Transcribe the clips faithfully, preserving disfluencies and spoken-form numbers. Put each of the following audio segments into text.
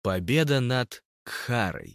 Победа над Кхарой.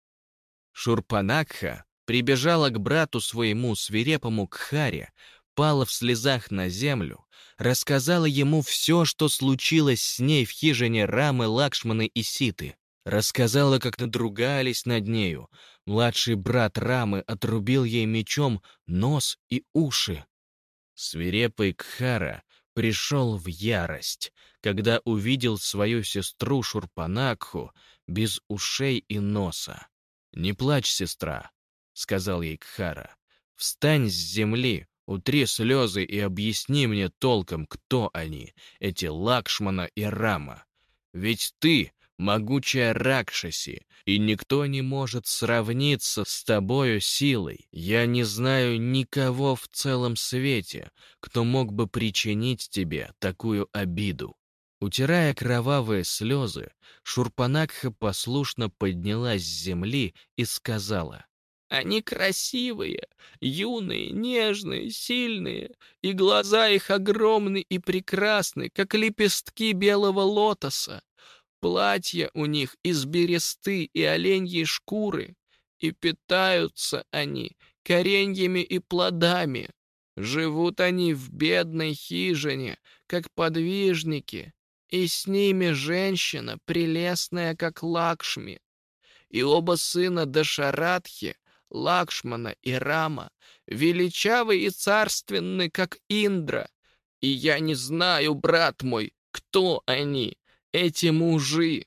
Шурпанакха прибежала к брату своему свирепому Кхаре, пала в слезах на землю, рассказала ему все, что случилось с ней в хижине Рамы, Лакшманы и Ситы. Рассказала, как надругались над нею. Младший брат Рамы отрубил ей мечом нос и уши. Свирепый Кхара пришел в ярость, когда увидел свою сестру Шурпанакху без ушей и носа. «Не плачь, сестра», — сказал ей Кхара. «Встань с земли, утри слезы и объясни мне толком, кто они, эти Лакшмана и Рама. Ведь ты — могучая Ракшаси, и никто не может сравниться с тобою силой. Я не знаю никого в целом свете, кто мог бы причинить тебе такую обиду». Утирая кровавые слезы, Шурпанакха послушно поднялась с земли и сказала: «Они красивые, юные, нежные, сильные, и глаза их огромны и прекрасны, как лепестки белого лотоса. Платья у них из бересты и оленьей шкуры, и питаются они кореньями и плодами. Живут они в бедной хижине, как подвижники, и с ними женщина, прелестная, как Лакшми. И оба сына Дашаратхи, Лакшмана и Рама, величавы и царственны, как Индра. И я не знаю, брат мой, кто они, эти мужи,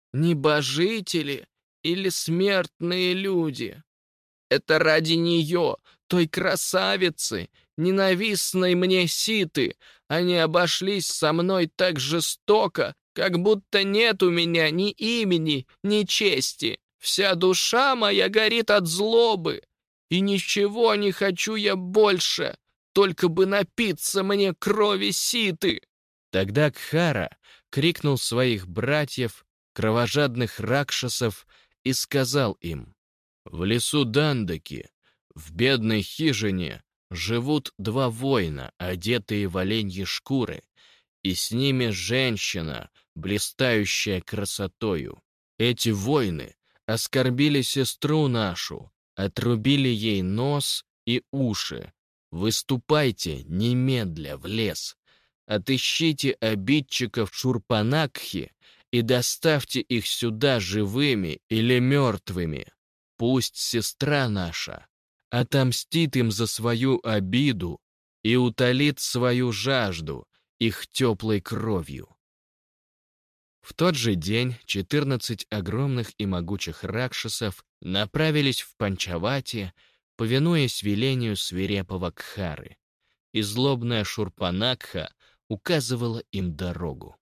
небожители или смертные люди. Это ради нее, той красавицы, ненавистной мне Ситы, они обошлись со мной так жестоко, как будто нет у меня ни имени, ни чести. Вся душа моя горит от злобы, и ничего не хочу я больше, только бы напиться мне крови Ситы». Тогда Кхара крикнул своих братьев, кровожадных ракшасов, и сказал им: «В лесу Дандаки, в бедной хижине, живут два воина, одетые в оленьи шкуры, и с ними женщина, блистающая красотою. Эти воины оскорбили сестру нашу, отрубили ей нос и уши. Выступайте немедля в лес, отыщите обидчиков Шурпанакхи и доставьте их сюда живыми или мертвыми. Пусть сестра наша отомстит им за свою обиду и утолит свою жажду их теплой кровью». В тот же день четырнадцать огромных и могучих ракшасов направились в Панчавати, повинуясь велению свирепого Кхары, и злобная Шурпанакха указывала им дорогу.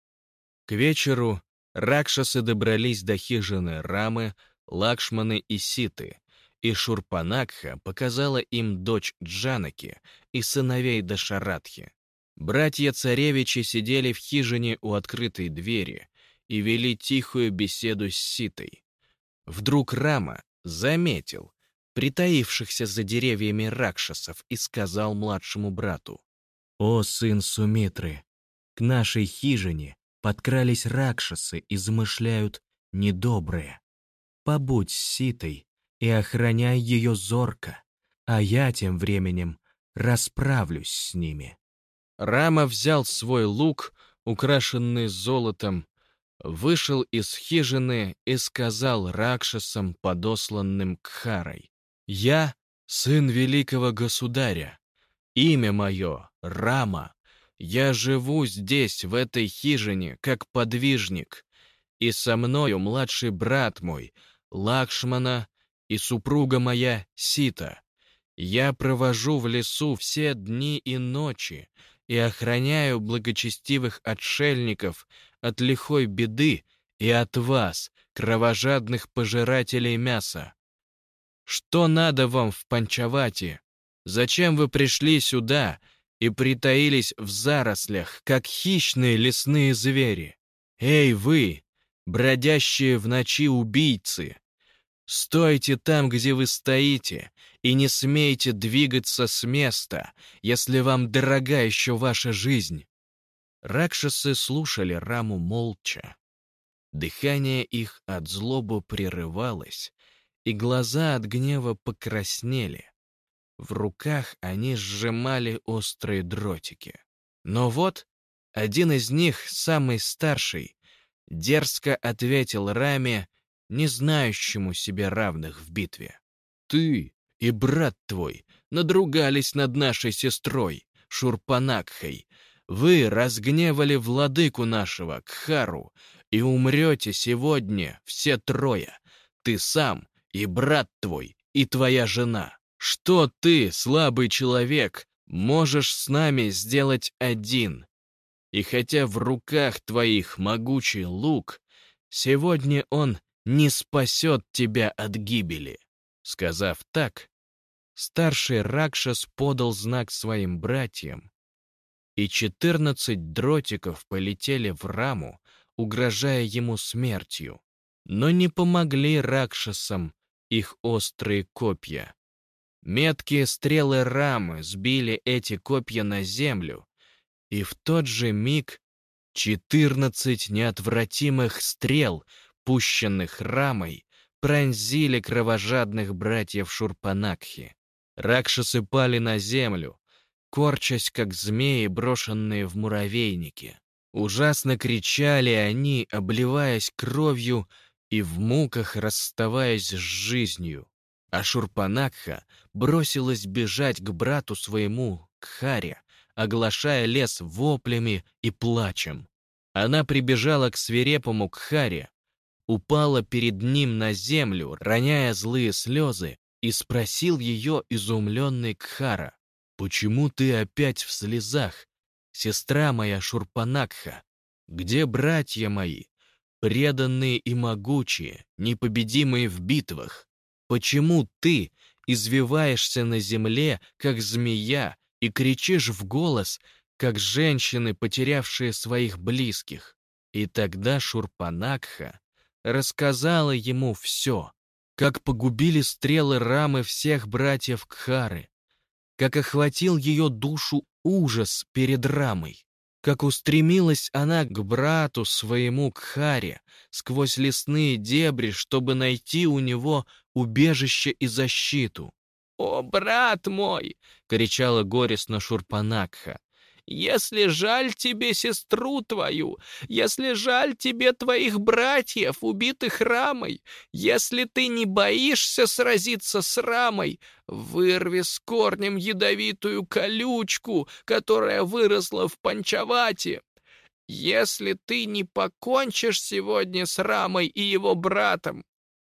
К вечеру ракшасы добрались до хижины Рамы, Лакшманы и Ситы, и Шурпанакха показала им дочь Джанаки и сыновей Дашаратхи. Братья-царевичи сидели в хижине у открытой двери и вели тихую беседу с Ситой. Вдруг Рама заметил притаившихся за деревьями ракшасов и сказал младшему брату: «О, сын Сумитры, к нашей хижине подкрались ракшасы и замышляют недоброе. Побудь с Ситой и охраняй ее зорко, а я тем временем расправлюсь с ними». Рама взял свой лук, украшенный золотом, вышел из хижины и сказал ракшасам, подосланным Кхарой: «Я сын великого государя. Имя мое — Рама. Я живу здесь, в этой хижине, как подвижник, и со мною младший брат мой, Лакшмана, и супруга моя Сита. Я провожу в лесу все дни и ночи и охраняю благочестивых отшельников от лихой беды и от вас, кровожадных пожирателей мяса. Что надо вам в Панчавати? Зачем вы пришли сюда и притаились в зарослях, как хищные лесные звери? Эй, вы, бродящие в ночи убийцы! Стойте там, где вы стоите, и не смейте двигаться с места, если вам дорога еще ваша жизнь». Ракшасы слушали Раму молча. Дыхание их от злобы прерывалось, и глаза от гнева покраснели. В руках они сжимали острые дротики. Но вот один из них, самый старший, дерзко ответил Раме, не знающему себе равных в битве. «Ты и брат твой надругались над нашей сестрой, Шурпанакхой. Вы разгневали владыку нашего, Кхару, и умрете сегодня все трое. Ты сам и брат твой, и твоя жена. Что ты, слабый человек, можешь с нами сделать один? И хотя в руках твоих могучий лук, сегодня он не спасет тебя от гибели». Сказав так, старший Ракшас подал знак своим братьям, и четырнадцать дротиков полетели в Раму, угрожая ему смертью, но не помогли Ракшасам их острые копья. Меткие стрелы Рамы сбили эти копья на землю, и в тот же миг четырнадцать неотвратимых стрел, пущенных Рамой, пронзили кровожадных братьев Шурпанакхи. Ракшасы пали на землю, корчась, как змеи, брошенные в муравейники. Ужасно кричали они, обливаясь кровью и в муках расставаясь с жизнью. А Шурпанакха бросилась бежать к брату своему, Кхаре, оглашая лес воплями и плачем. Она прибежала к свирепому Кхаре, упала перед ним на землю, роняя злые слезы, и спросил ее изумленный Кхара: «Почему ты опять в слезах, сестра моя Шурпанакха? Где братья мои, преданные и могучие, непобедимые в битвах? Почему ты извиваешься на земле, как змея, и кричишь в голос, как женщины, потерявшие своих близких?» И тогда Шурпанакха рассказала ему все, как погубили стрелы Рамы всех братьев Кхары, как охватил ее душу ужас перед Рамой, как устремилась она к брату своему Кхаре сквозь лесные дебри, чтобы найти у него убежище и защиту. «О, брат мой!» — кричала горестно Шурпанакха. «Если жаль тебе сестру твою, если жаль тебе твоих братьев, убитых Рамой, если ты не боишься сразиться с Рамой, вырви с корнем ядовитую колючку, которая выросла в Панчавате. Если ты не покончишь сегодня с Рамой и его братом,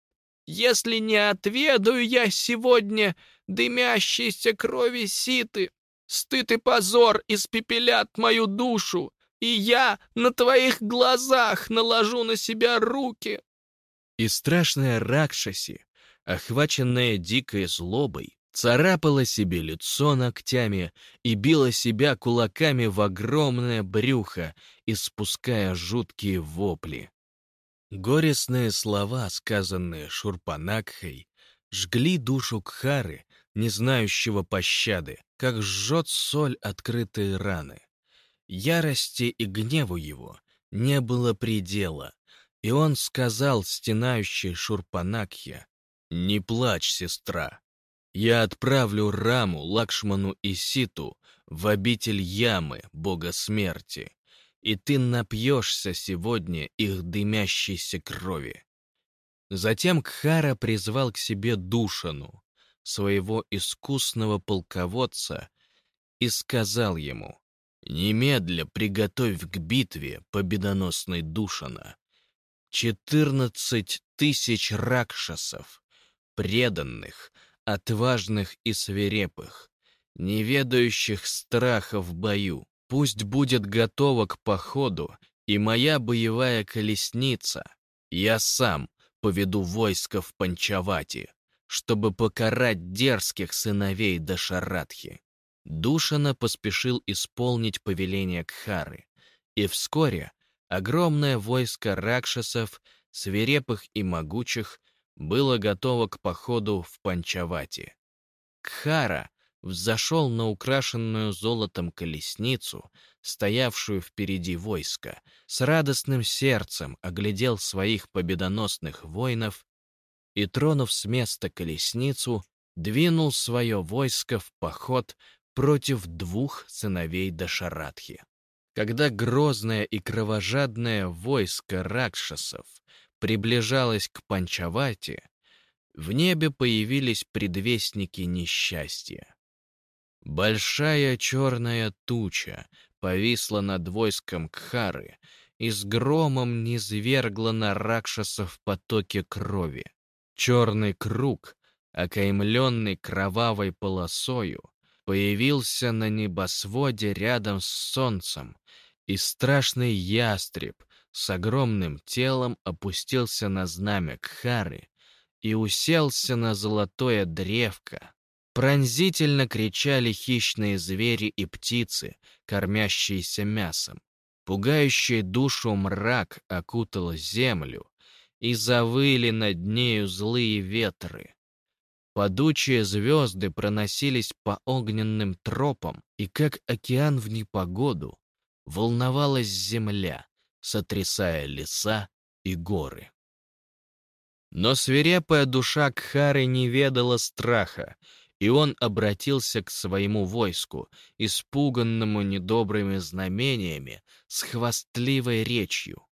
если не отведаю я сегодня дымящейся крови Ситы, стыд и позор испепелят мою душу, и я на твоих глазах наложу на себя руки». И страшная Ракшаси, охваченная дикой злобой, царапала себе лицо ногтями и била себя кулаками в огромное брюхо, испуская жуткие вопли. Горестные слова, сказанные Шурпанакхой, жгли душу Кхары, не знающего пощады, как жжет соль открытые раны. Ярости и гневу его не было предела, и он сказал стенающей Шурпанакхе: «Не плачь, сестра. Я отправлю Раму, Лакшману и Ситу в обитель Ямы, бога смерти, и ты напьешься сегодня их дымящейся крови». Затем Кхара призвал к себе Душану, своего искусного полководца, и сказал ему: «Немедля приготовь к битве, победоносный Душана, четырнадцать тысяч ракшасов, преданных, отважных и свирепых, не ведающих страха в бою. Пусть будет готова к походу и моя боевая колесница. Я сам поведу войско в Панчавати, чтобы покарать дерзких сыновей Дашаратхи». Душана поспешил исполнить повеление Кхары, и вскоре огромное войско ракшасов, свирепых и могучих, было готово к походу в Панчавати. Кхара взошел на украшенную золотом колесницу, стоявшую впереди войска, с радостным сердцем оглядел своих победоносных воинов и, тронув с места колесницу, двинул свое войско в поход против двух сыновей Дашаратхи. Когда грозное и кровожадное войско ракшасов приближалось к Панчавати, в небе появились предвестники несчастья. Большая черная туча повисла над войском Кхары и с громом низвергла на ракшасов потоки крови. Черный круг, окаймленный кровавой полосою, появился на небосводе рядом с солнцем, и страшный ястреб с огромным телом опустился на знамя Кхары и уселся на золотое древко. Пронзительно кричали хищные звери и птицы, кормящиеся мясом. Пугающий душу мрак окутал землю, и завыли над нею злые ветры. Падучие звезды проносились по огненным тропам, и как океан в непогоду волновалась земля, сотрясая леса и горы. Но свирепая душа Кхары не ведала страха, и он обратился к своему войску, испуганному недобрыми знамениями, с хвастливой речью.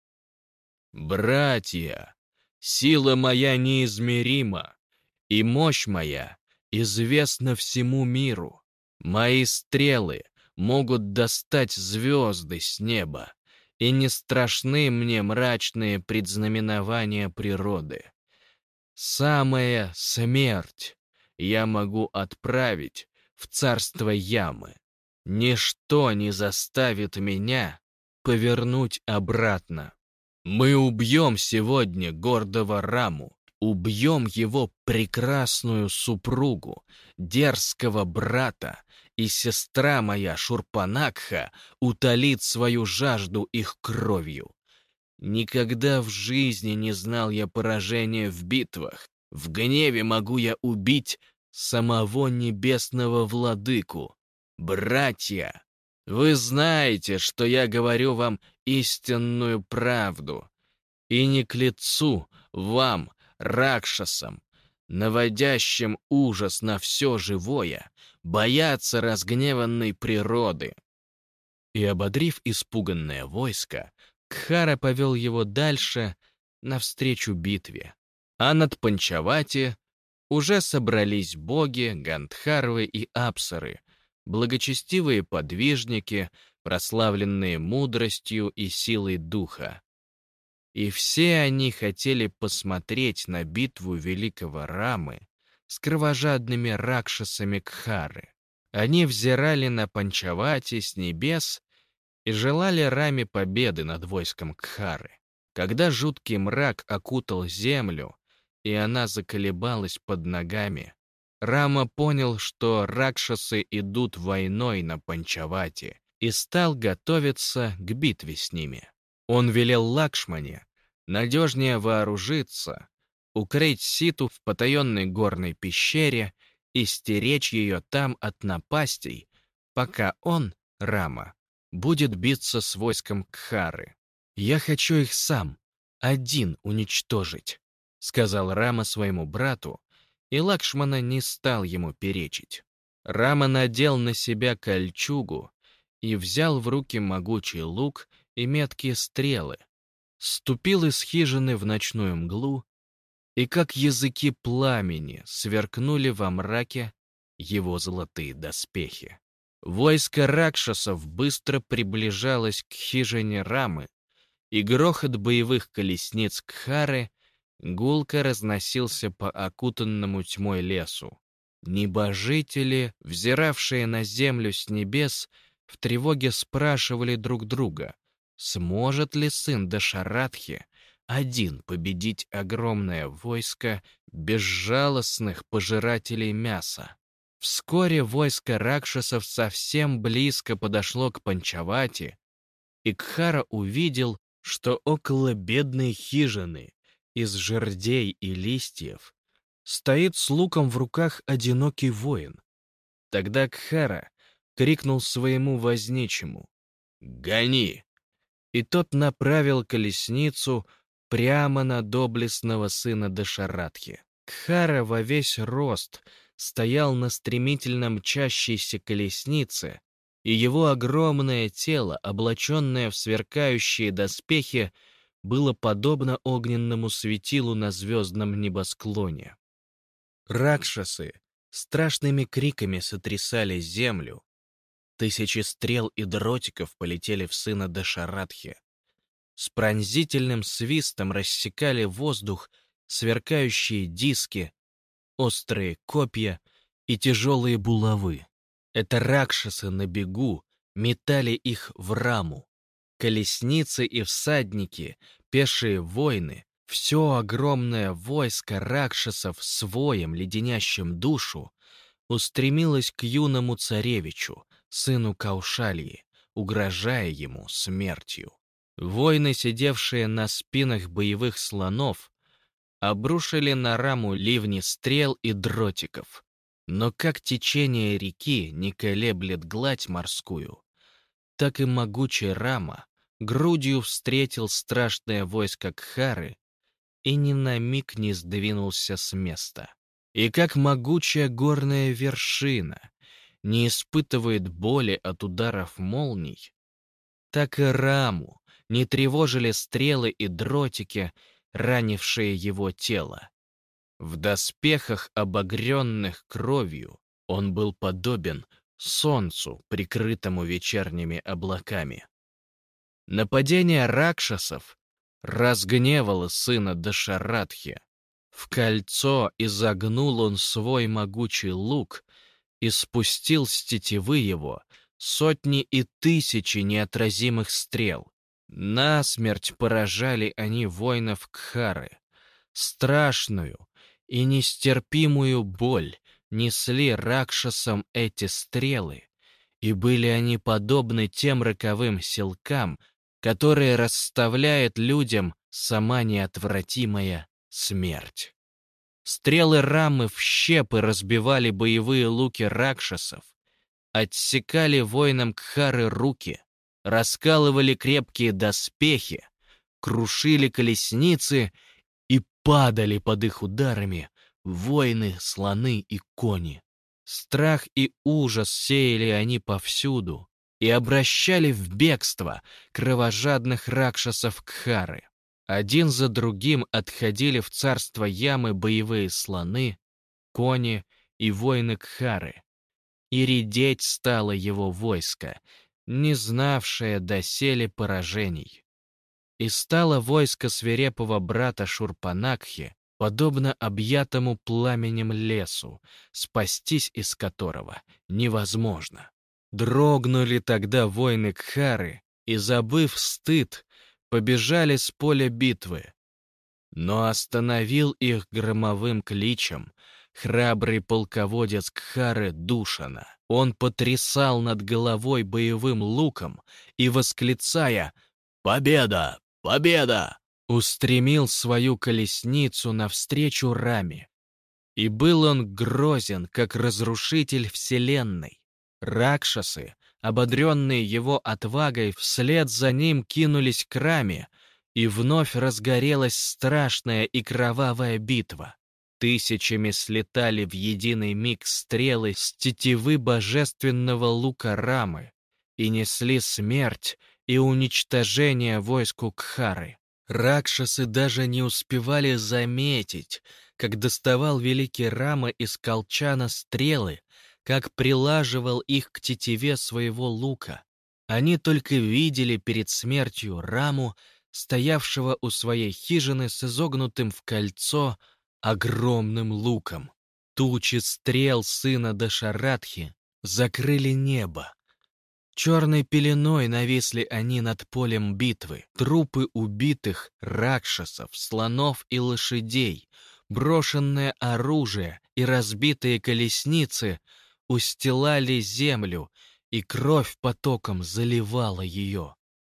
«Братья, сила моя неизмерима, и мощь моя известна всему миру. Мои стрелы могут достать звезды с неба, и не страшны мне мрачные предзнаменования природы. Самая смерть я могу отправить в царство Ямы. Ничто не заставит меня повернуть обратно. Мы убьем сегодня гордого Раму, убьем его прекрасную супругу, дерзкого брата, и сестра моя Шурпанакха утолит свою жажду их кровью. Никогда в жизни не знал я поражения в битвах. В гневе могу я убить самого небесного владыку. Братья, вы знаете, что я говорю вам истинную правду, и не к лицу вам, ракшасам, наводящим ужас на все живое, бояться разгневанной природы». И, ободрив испуганное войско, Кхара повел его дальше, навстречу битве. А над Панчавати уже собрались боги, Гандхарвы и Апсары, благочестивые подвижники, прославленные мудростью и силой духа. И все они хотели посмотреть на битву великого Рамы с кровожадными ракшасами Кхары. Они взирали на Панчавати с небес и желали Раме победы над войском Кхары. Когда жуткий мрак окутал землю, и она заколебалась под ногами, Рама понял, что ракшасы идут войной на Панчавати, и стал готовиться к битве с ними. Он велел Лакшмане надежнее вооружиться, укрыть Ситу в потаенной горной пещере и стеречь ее там от напастей, пока он, Рама, будет биться с войском Кхары. «Я хочу их сам, один уничтожить», — сказал Рама своему брату, и Лакшмана не стал ему перечить. Рама надел на себя кольчугу и взял в руки могучий лук и меткие стрелы, ступил из хижины в ночную мглу, и как языки пламени сверкнули во мраке его золотые доспехи. Войско ракшасов быстро приближалось к хижине Рамы, и грохот боевых колесниц Кхары гулко разносился по окутанному тьмой лесу. Небожители, взиравшие на землю с небес, в тревоге спрашивали друг друга, сможет ли сын Дашаратхи один победить огромное войско безжалостных пожирателей мяса. Вскоре войско ракшасов совсем близко подошло к Панчавати, и Кхара увидел, что около бедной хижины из жердей и листьев стоит с луком в руках одинокий воин. Тогда Кхара крикнул своему возничему: «Гони!» И тот направил колесницу прямо на доблестного сына Дашаратхи. Кхара во весь рост стоял на стремительно мчащейся колеснице, и его огромное тело, облаченное в сверкающие доспехи, было подобно огненному светилу на звездном небосклоне. Ракшасы страшными криками сотрясали землю. Тысячи стрел и дротиков полетели в сына Дашаратхи. С пронзительным свистом рассекали воздух сверкающие диски, острые копья и тяжелые булавы. Это ракшасы на бегу метали их в раму. Колесницы и всадники, пешие воины, все огромное войско ракшасов с воем, леденящим душу, устремилось к юному царевичу, сыну Каушалии, угрожая ему смертью. Воины, сидевшие на спинах боевых слонов, обрушили на раму ливни стрел и дротиков. Но как течение реки не колеблет гладь морскую, так и могучая рама грудью встретил страшное войско Кхары и ни на миг не сдвинулся с места. И как могучая горная вершина не испытывает боли от ударов молний, так и раму не тревожили стрелы и дротики, ранившие его тело. В доспехах, обогренных кровью, он был подобен солнцу, прикрытому вечерними облаками. Нападение ракшасов разгневало сына Дашаратхи. В кольцо изогнул он свой могучий лук и спустил с тетивы его сотни и тысячи неотразимых стрел. Насмерть поражали они воинов Кхары. Страшную и нестерпимую боль несли ракшасам эти стрелы, и были они подобны тем роковым силкам, которые расставляет людям сама неотвратимая смерть. Стрелы рамы в щепы разбивали боевые луки ракшасов, отсекали воинам Кхары руки, раскалывали крепкие доспехи, крушили колесницы и падали под их ударами воины, слоны и кони. Страх и ужас сеяли они повсюду и обращали в бегство кровожадных ракшасов Кхары. Один за другим отходили в царство Ямы боевые слоны, кони и воины Кхары, и редеть стало его войско, не знавшее доселе поражений. И стало войско свирепого брата Шурпанакхи подобно объятому пламенем лесу, спастись из которого невозможно. Дрогнули тогда воины Кхары и, забыв стыд, побежали с поля битвы. Но остановил их громовым кличем храбрый полководец Кхары Душана. Он потрясал над головой боевым луком и, восклицая «Победа! Победа!», устремил свою колесницу навстречу раме. И был он грозен, как разрушитель вселенной. Ракшасы, ободренные его отвагой, вслед за ним кинулись к раме, и вновь разгорелась страшная и кровавая битва. Тысячами слетали в единый миг стрелы с тетивы божественного лука рамы и несли смерть и уничтожение войску Кхары. Ракшасы даже не успевали заметить, как доставал великий Рама из колчана стрелы, как прилаживал их к тетиве своего лука. Они только видели перед смертью Раму, стоявшего у своей хижины с изогнутым в кольцо огромным луком. Тучи стрел сына Дашаратхи закрыли небо. Черной пеленой нависли они над полем битвы. Трупы убитых ракшасов, слонов и лошадей, брошенное оружие и разбитые колесницы устилали землю, и кровь потоком заливала ее.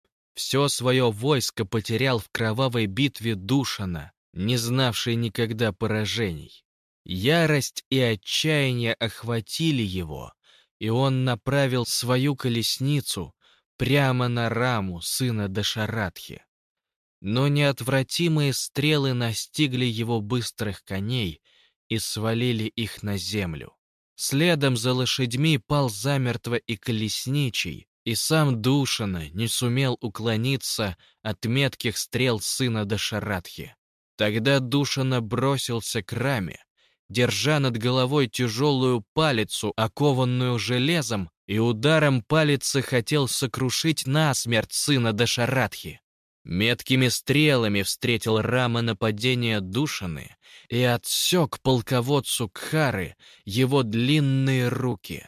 Все свое войско потерял в кровавой битве Душана, не знавший никогда поражений. Ярость и отчаяние охватили его, и он направил свою колесницу прямо на Раму, сына Дашаратхи. Но неотвратимые стрелы настигли его быстрых коней и свалили их на землю. Следом за лошадьми пал замертво и колесничий, и сам Душана не сумел уклониться от метких стрел сына Дашаратхи. Тогда Душана бросился к Раме, держа над головой тяжелую палицу, окованную железом, и ударом палицы хотел сокрушить насмерть сына Дашаратхи. Меткими стрелами встретил Рама нападение Душаны и отсек полководцу Кхары его длинные руки.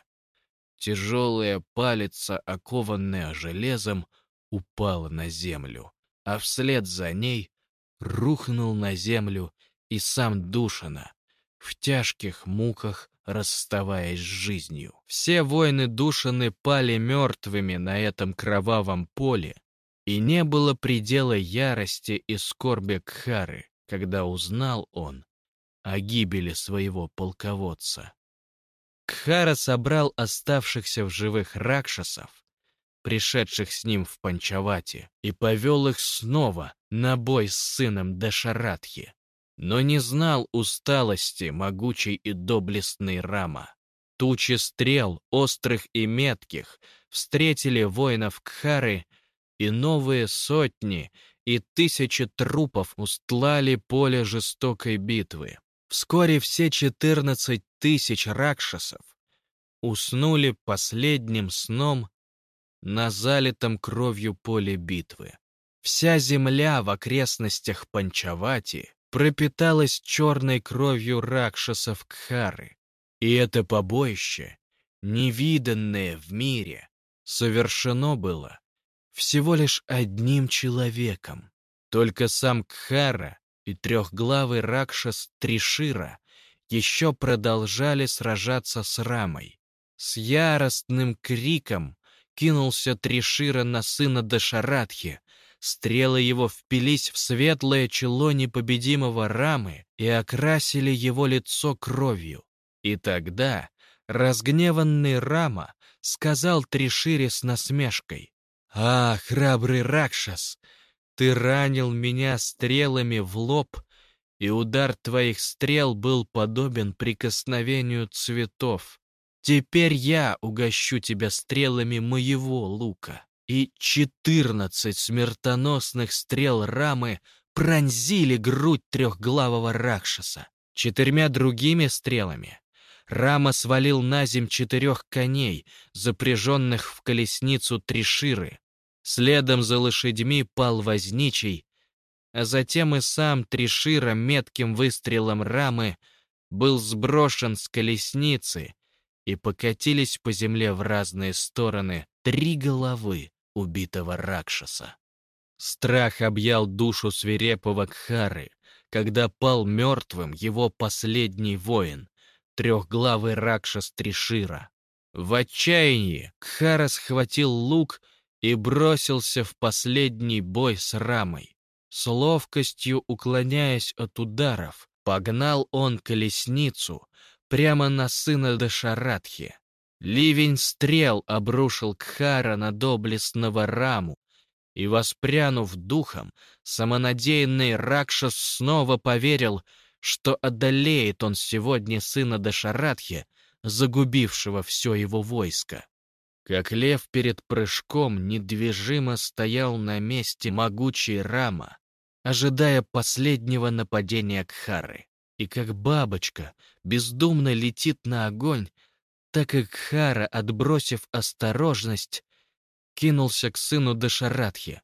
Тяжелая палица, окованная железом, упала на землю, а вслед за ней рухнул на землю и сам Душана, в тяжких муках расставаясь с жизнью. Все воины Душаны пали мертвыми на этом кровавом поле, и не было предела ярости и скорби Кхары, когда узнал он о гибели своего полководца. Кхара собрал оставшихся в живых ракшасов, пришедших с ним в Панчавати, и повел их снова на бой с сыном Дашаратхи, но не знал усталости могучий и доблестный Рама. Тучи стрел, острых и метких, встретили воинов Кхары, и новые сотни и тысячи трупов устлали поле жестокой битвы. Вскоре все четырнадцать тысяч ракшасов уснули последним сном на залитом кровью поле битвы. Вся земля в окрестностях Панчавати пропиталась черной кровью ракшасов Кхары, и это побоище, невиданное в мире, совершено было всего лишь одним человеком. Только сам Кхара и трехглавый ракшас Тришира еще продолжали сражаться с Рамой. С яростным криком кинулся Тришира на сына Дашаратхи. Стрелы его впились в светлое чело непобедимого Рамы и окрасили его лицо кровью. И тогда разгневанный Рама сказал Тришире с насмешкой: «А, храбрый Ракшас, ты ранил меня стрелами в лоб, и удар твоих стрел был подобен прикосновению цветов. Теперь я угощу тебя стрелами моего лука». И четырнадцать смертоносных стрел Рамы пронзили грудь трехглавого Ракшаса. Четырьмя другими стрелами Рама свалил на земь четырех коней, запряженных в колесницу Триширы. Следом за лошадьми пал возничий, а затем и сам Тришира метким выстрелом Рамы был сброшен с колесницы, и покатились по земле в разные стороны три головы убитого Ракшаса. Страх объял душу свирепого Кхары, когда пал мертвым его последний воин, трехглавый Ракшас Тришира. В отчаянии Кхара схватил лук и бросился в последний бой с Рамой. С ловкостью уклоняясь от ударов, погнал он колесницу прямо на сына Дашаратхи. Ливень стрел обрушил Кхара на доблестного Раму, и, воспрянув духом, самонадеянный Ракшас снова поверил, что одолеет он сегодня сына Дашаратхи, загубившего все его войско. Как лев перед прыжком недвижимо стоял на месте могучий Рама, ожидая последнего нападения Кхары. И как бабочка бездумно летит на огонь, так и Кхара, отбросив осторожность, кинулся к сыну Дашаратхи.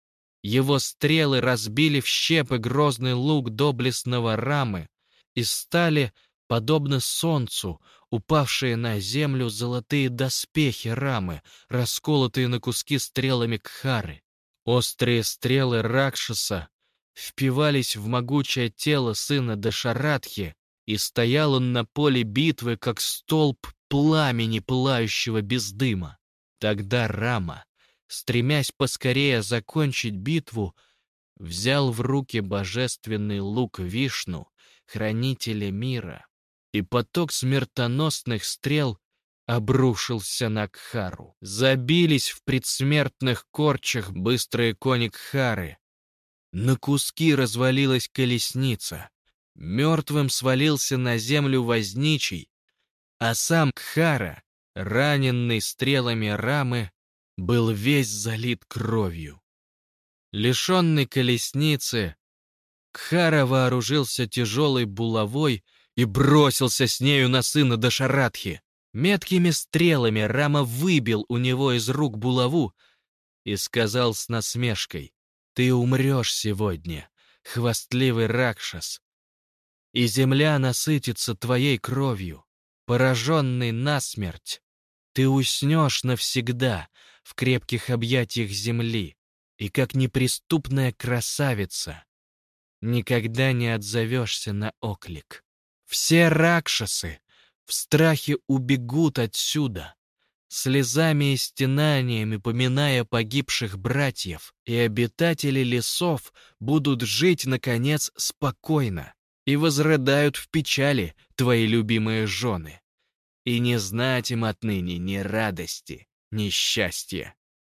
Его стрелы разбили в щепы грозный лук доблестного Рамы и стали, подобно солнцу, упавшие на землю золотые доспехи Рамы, расколотые на куски стрелами Кхары. Острые стрелы Ракшаса впивались в могучее тело сына Дашаратхи, и стоял он на поле битвы, как столб пламени, пылающего без дыма. Тогда Рама, стремясь поскорее закончить битву, взял в руки божественный лук Вишну, хранителя мира, и поток смертоносных стрел обрушился на Кхару. Забились в предсмертных корчах быстрые кони Кхары. На куски развалилась колесница. Мертвым свалился на землю возничий, а сам Кхара, раненный стрелами рамы, был весь залит кровью. Лишенный колесницы, Кхара вооружился тяжелой булавой и бросился с нею на сына Дашаратхи. Меткими стрелами Рама выбил у него из рук булаву и сказал с насмешкой: «Ты умрешь сегодня, хвастливый Ракшас, и земля насытится твоей кровью. Пораженный насмерть, ты уснешь навсегда в крепких объятиях земли, и как неприступная красавица никогда не отзовешься на оклик. Все ракшасы в страхе убегут отсюда, слезами и стенаниями поминая погибших братьев, и обитатели лесов будут жить, наконец, спокойно, и возрыдают в печали твои любимые жены, и не знать им отныне ни радости, ни счастья».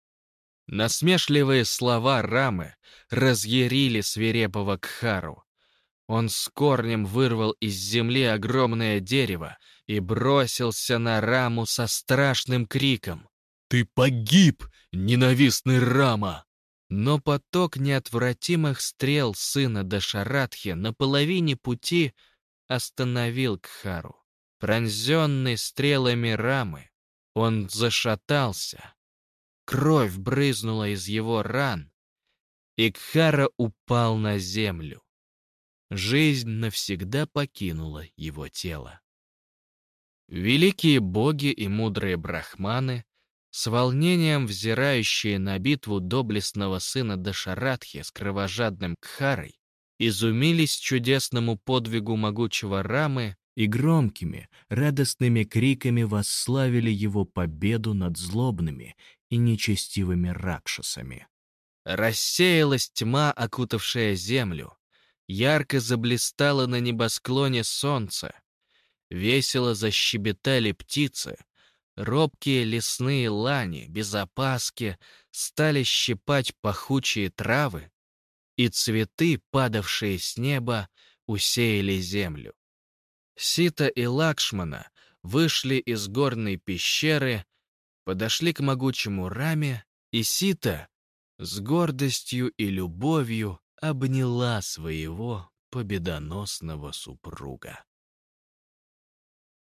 Насмешливые слова Рамы разъярили свирепого Кхару. Он с корнем вырвал из земли огромное дерево и бросился на Раму со страшным криком: «Ты погиб, ненавистный Рама!» Но поток неотвратимых стрел сына Дашаратхи на половине пути остановил Кхару. Пронзенный стрелами Рамы, он зашатался. Кровь брызнула из его ран, и Кхара упал на землю. Жизнь навсегда покинула его тело. Великие боги и мудрые брахманы, с волнением взирающие на битву доблестного сына Дашаратхи с кровожадным Кхарой, изумились чудесному подвигу могучего Рамы и громкими, радостными криками восславили его победу над злобными и нечестивыми ракшасами. Рассеялась тьма, окутавшая землю. Ярко заблистало на небосклоне солнце. Весело защебетали птицы. Робкие лесные лани без опаски стали щипать пахучие травы, и цветы, падавшие с неба, усеяли землю. Сита и Лакшмана вышли из горной пещеры, подошли к могучему Раме, и Сита с гордостью и любовью обняла своего победоносного супруга.